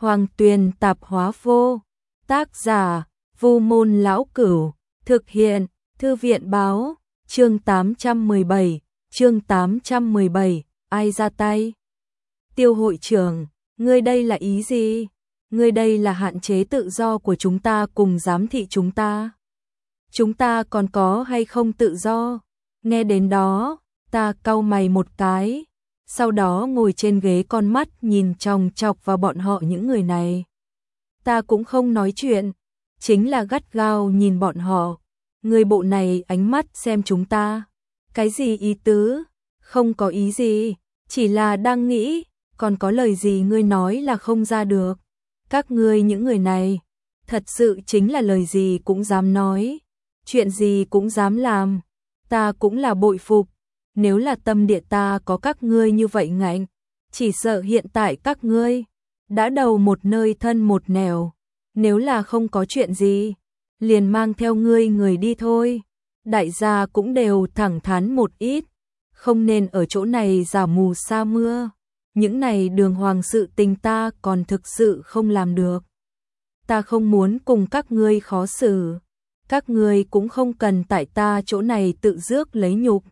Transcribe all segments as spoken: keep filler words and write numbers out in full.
Hoàng Tuyền Tạp Hóa Vô. Tác giả: Vu Môn Lão Cửu. Thực hiện: Thư viện Báo. Chương tám trăm mười bảy. Chương tám trăm mười bảy. Ai ra tay? Tiêu hội trưởng, ngươi đây là ý gì? Ngươi đây là hạn chế tự do của chúng ta cùng giám thị chúng ta. Chúng ta còn có hay không tự do? Nghe đến đó, ta cau mày một cái, sau đó ngồi trên ghế con mắt nhìn chòng chọc vào bọn họ những người này. Ta cũng không nói chuyện, chính là gắt gao nhìn bọn họ. Người bộ này ánh mắt xem chúng ta. Cái gì ý tứ? Không có ý gì, chỉ là đang nghĩ, còn có lời gì ngươi nói là không ra được. Các ngươi những người này, thật sự chính là lời gì cũng dám nói, chuyện gì cũng dám làm. Ta cũng là bội phục, nếu là tâm địa ta có các ngươi như vậy ngạnh, chỉ sợ hiện tại các ngươi đã đầu một nơi thân một nẻo. Nếu là không có chuyện gì, liền mang theo ngươi người đi thôi. Đại gia cũng đều thẳng thắn một ít, không nên ở chỗ này giả mù sa mưa. Những này đường hoàng sự tình ta còn thực sự không làm được. Ta không muốn cùng các ngươi khó xử, các ngươi cũng không cần tại ta chỗ này tự rước lấy nhục.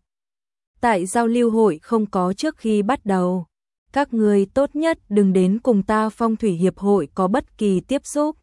Tại giao lưu hội không có trước khi bắt đầu, các ngươi tốt nhất đừng đến cùng ta phong thủy hiệp hội có bất kỳ tiếp xúc.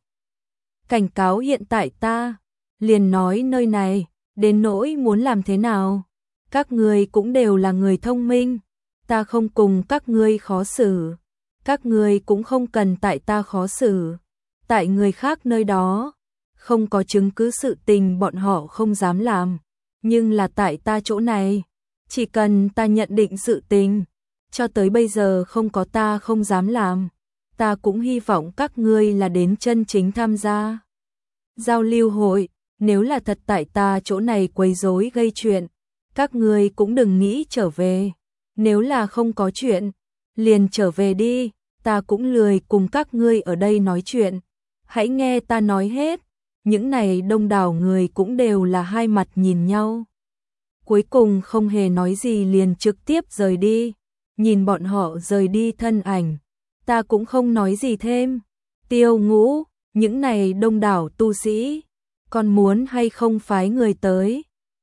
Cảnh cáo hiện tại ta, liền nói nơi này, đến nỗi muốn làm thế nào. Các ngươi cũng đều là người thông minh, ta không cùng các ngươi khó xử, các ngươi cũng không cần tại ta khó xử. Tại người khác nơi đó, không có chứng cứ sự tình bọn họ không dám làm, nhưng là tại ta chỗ này, chỉ cần ta nhận định sự tình, cho tới bây giờ không có ta không dám làm. Ta cũng hy vọng các ngươi là đến chân chính tham gia giao lưu hội, nếu là thật tại ta chỗ này quấy rối gây chuyện, các ngươi cũng đừng nghĩ trở về. Nếu là không có chuyện, liền trở về đi, ta cũng lười cùng các ngươi ở đây nói chuyện. Hãy nghe ta nói hết. Những này đông đảo người cũng đều là hai mặt nhìn nhau. Cuối cùng không hề nói gì liền trực tiếp rời đi. Nhìn bọn họ rời đi thân ảnh, ta cũng không nói gì thêm. Tiêu Ngũ, những này đông đảo tu sĩ, còn muốn hay không phái người tới?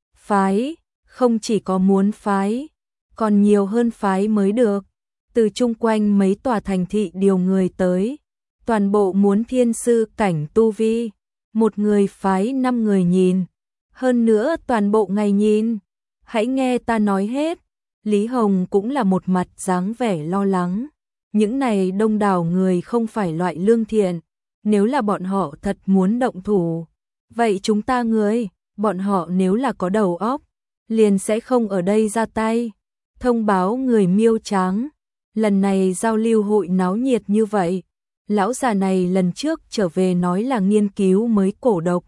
Phái, không chỉ có muốn phái, còn nhiều hơn phái mới được. Từ chung quanh mấy tòa thành thị điều người tới, toàn bộ muốn thiên sư cảnh tu vi, một người phái năm người nhìn, hơn nữa toàn bộ ngày nhìn. Hãy nghe ta nói hết. Lý Hồng cũng là một mặt dáng vẻ lo lắng. Những này đông đảo người không phải loại lương thiện, nếu là bọn họ thật muốn động thủ, vậy chúng ta người, bọn họ nếu là có đầu óc, liền sẽ không ở đây ra tay. Thông báo người Miêu Tráng, lần này giao lưu hội náo nhiệt như vậy, lão già này lần trước trở về nói là nghiên cứu mới cổ độc,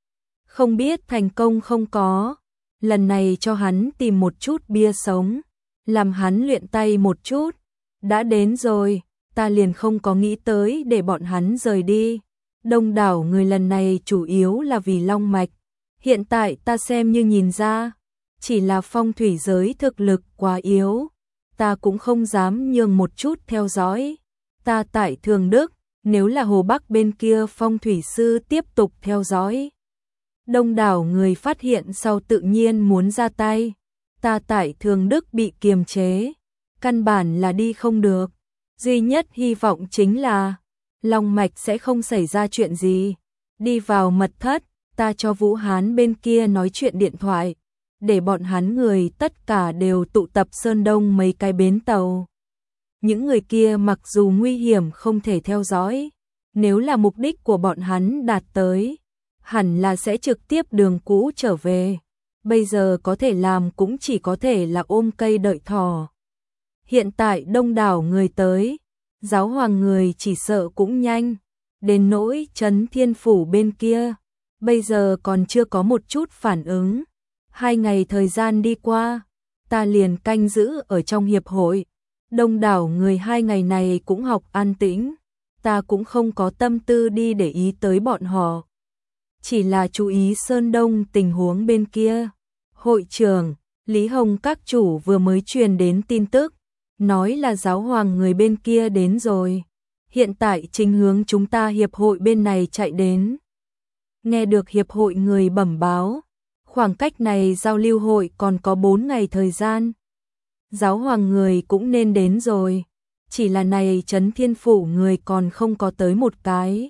không biết thành công không có. Lần này cho hắn tìm một chút bia sống, làm hắn luyện tay một chút. Đã đến rồi, ta liền không có nghĩ tới để bọn hắn rời đi. Đông đảo người lần này chủ yếu là vì long mạch. Hiện tại ta xem như nhìn ra, chỉ là phong thủy giới thực lực quá yếu, ta cũng không dám nhường một chút theo dõi. Ta tại Thường Đức, nếu là Hồ Bắc bên kia phong thủy sư tiếp tục theo dõi, đông đảo người phát hiện sau tự nhiên muốn ra tay. Ta tại Thường Đức bị kiềm chế, căn bản là đi không được. Duy nhất hy vọng chính là long mạch sẽ không xảy ra chuyện gì. Đi vào mật thất, ta cho Vũ Hán bên kia nói chuyện điện thoại, để bọn hắn người tất cả đều tụ tập Sơn Đông mấy cái bến tàu. Những người kia mặc dù nguy hiểm không thể theo dõi, nếu là mục đích của bọn hắn đạt tới, hẳn là sẽ trực tiếp đường cũ trở về. Bây giờ có thể làm cũng chỉ có thể là ôm cây đợi thỏ. Hiện tại đông đảo người tới, giáo hoàng người chỉ sợ cũng nhanh. Đến nỗi Trấn Thiên Phủ bên kia, bây giờ còn chưa có một chút phản ứng. Hai ngày thời gian đi qua, ta liền canh giữ ở trong hiệp hội. Đông đảo người hai ngày này cũng học an tĩnh, ta cũng không có tâm tư đi để ý tới bọn họ. Chỉ là chú ý Sơn Đông tình huống bên kia. Hội trưởng, Lý Hồng các chủ vừa mới truyền đến tin tức, nói là giáo hoàng người bên kia đến rồi. hiện tại chính hướng chúng ta hiệp hội bên này chạy đến. Nghe được hiệp hội người bẩm báo, khoảng cách này giao lưu hội còn có bốn ngày thời gian. Giáo hoàng người cũng nên đến rồi, chỉ là này Trấn Thiên Phủ người còn không có tới một cái.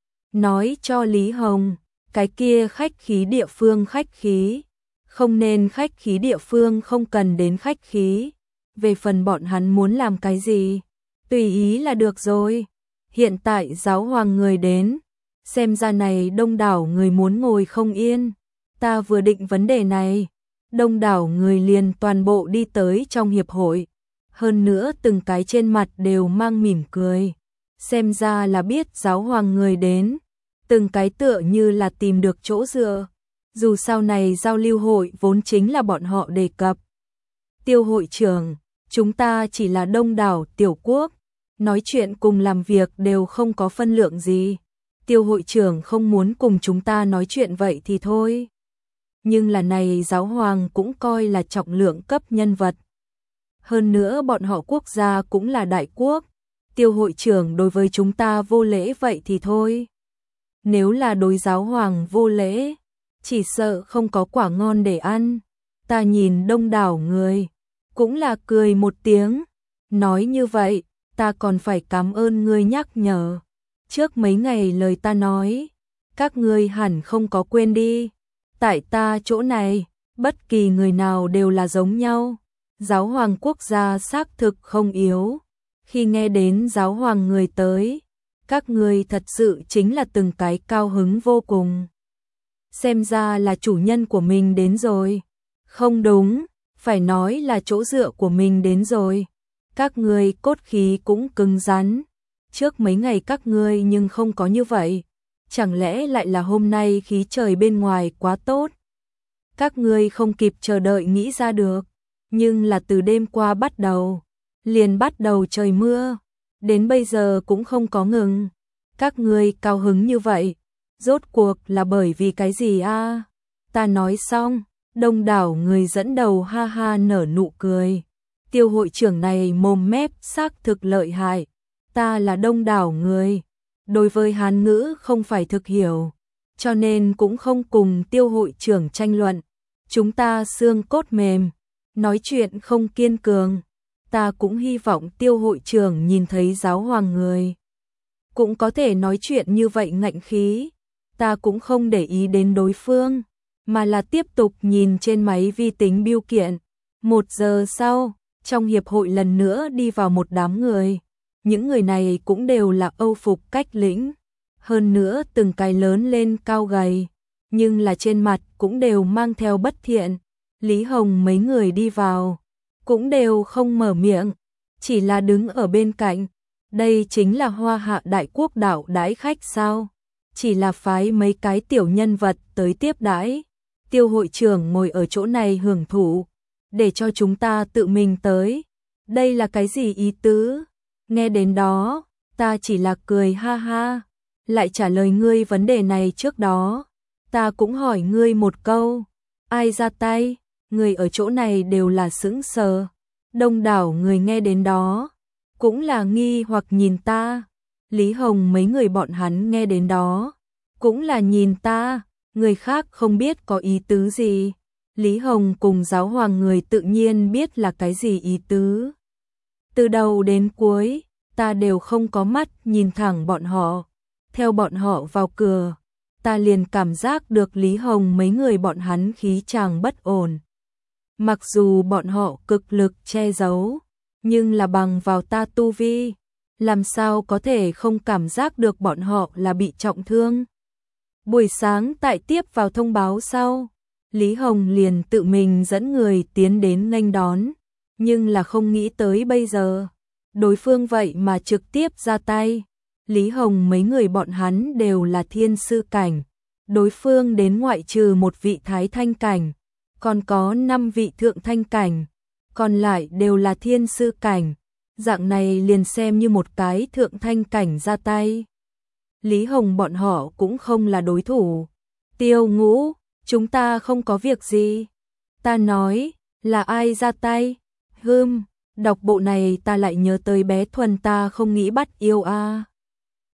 Nói cho Lý Hồng, cái kia khách khí địa phương khách khí, không nên khách khí địa phương không cần đến khách khí. Về phần bọn hắn muốn làm cái gì, tùy ý là được rồi. Hiện tại giáo hoàng người đến, xem ra này đông đảo người muốn ngồi không yên. Ta vừa định vấn đề này, đông đảo người liền toàn bộ đi tới trong hiệp hội. Hơn nữa từng cái trên mặt đều mang mỉm cười. Xem ra là biết giáo hoàng người đến, từng cái tựa như là tìm được chỗ dựa. Dù sau này giao lưu hội vốn chính là bọn họ đề cập. Tiêu hội trưởng, chúng ta chỉ là đông đảo tiểu quốc, nói chuyện cùng làm việc đều không có phân lượng gì. Tiêu hội trưởng không muốn cùng chúng ta nói chuyện vậy thì thôi. Nhưng là này giáo hoàng cũng coi là trọng lượng cấp nhân vật. Hơn nữa bọn họ quốc gia cũng là đại quốc. Tiêu hội trưởng đối với chúng ta vô lễ vậy thì thôi. Nếu là đối giáo hoàng vô lễ, chỉ sợ không có quả ngon để ăn. Ta nhìn đông đảo người, cũng là cười một tiếng. Nói như vậy, ta còn phải cảm ơn ngươi nhắc nhở. Trước mấy ngày lời ta nói, các ngươi hẳn không có quên đi. Tại ta chỗ này, bất kỳ người nào đều là giống nhau. Giáo hoàng quốc gia xác thực không yếu. Khi nghe đến giáo hoàng người tới, các ngươi thật sự chính là từng cái cao hứng vô cùng. Xem ra là chủ nhân của mình đến rồi. Không đúng, phải nói là chỗ dựa của mình đến rồi. Các ngươi cốt khí cũng cứng rắn. Trước mấy ngày các ngươi nhưng không có như vậy. Chẳng lẽ lại là hôm nay khí trời bên ngoài quá tốt? Các ngươi không kịp chờ đợi nghĩ ra được. Nhưng là từ đêm qua bắt đầu, liền bắt đầu trời mưa. Đến bây giờ cũng không có ngừng. Các ngươi cao hứng như vậy, rốt cuộc là bởi vì cái gì a? Ta nói xong, đông đảo người dẫn đầu ha ha nở nụ cười. Tiêu hội trưởng này mồm mép xác thực lợi hại. Ta là đông đảo người, đối với Hán ngữ không phải thực hiểu, cho nên cũng không cùng tiêu hội trưởng tranh luận. Chúng ta xương cốt mềm, nói chuyện không kiên cường. Ta cũng hy vọng tiêu hội trưởng nhìn thấy giáo hoàng người, cũng có thể nói chuyện như vậy ngạnh khí. Ta cũng không để ý đến đối phương, mà là tiếp tục nhìn trên máy vi tính bưu kiện. Một giờ sau, trong hiệp hội lần nữa đi vào một đám người. Những người này cũng đều là Âu phục cách lĩnh. Hơn nữa từng cái lớn lên cao gầy, nhưng là trên mặt cũng đều mang theo bất thiện. Lý Hồng mấy người đi vào, cũng đều không mở miệng, chỉ là đứng ở bên cạnh. Đây chính là Hoa Hạ Đại Quốc đảo đãi khách sao? Chỉ là phái mấy cái tiểu nhân vật tới tiếp đãi. Tiêu hội trưởng ngồi ở chỗ này hưởng thụ, để cho chúng ta tự mình tới. Đây là cái gì ý tứ? Nghe đến đó, ta chỉ là cười ha ha. Lại trả lời ngươi vấn đề này trước đó. Ta cũng hỏi ngươi một câu. Ai ra tay? Người ở chỗ này đều là sững sờ. Đông đảo người nghe đến đó, cũng là nghi hoặc nhìn ta. Lý Hồng mấy người bọn hắn nghe đến đó, cũng là nhìn ta. Người khác không biết có ý tứ gì. Lý Hồng cùng giáo hoàng người tự nhiên biết là cái gì ý tứ. Từ đầu đến cuối, ta đều không có mắt nhìn thẳng bọn họ. Theo bọn họ vào cửa, ta liền cảm giác được Lý Hồng mấy người bọn hắn khí chàng bất ổn. Mặc dù bọn họ cực lực che giấu, nhưng là bằng vào ta tu vi, làm sao có thể không cảm giác được bọn họ là bị trọng thương. Buổi sáng tại tiếp vào thông báo sau, Lý Hồng liền tự mình dẫn người tiến đến nghênh đón, nhưng là không nghĩ tới bây giờ, đối phương vậy mà trực tiếp ra tay. Lý Hồng mấy người bọn hắn đều là thiên sư cảnh, đối phương đến ngoại trừ một vị thái thanh cảnh, còn có năm vị thượng thanh cảnh, còn lại đều là thiên sư cảnh. Dạng này liền xem như một cái thượng thanh cảnh ra tay. Lý Hồng bọn họ cũng không là đối thủ. Tiêu Ngũ, chúng ta không có việc gì. Ta nói, là ai ra tay? Hừm, Đọc bộ này ta lại nhớ tới bé Thuần ta không nghĩ bắt yêu a.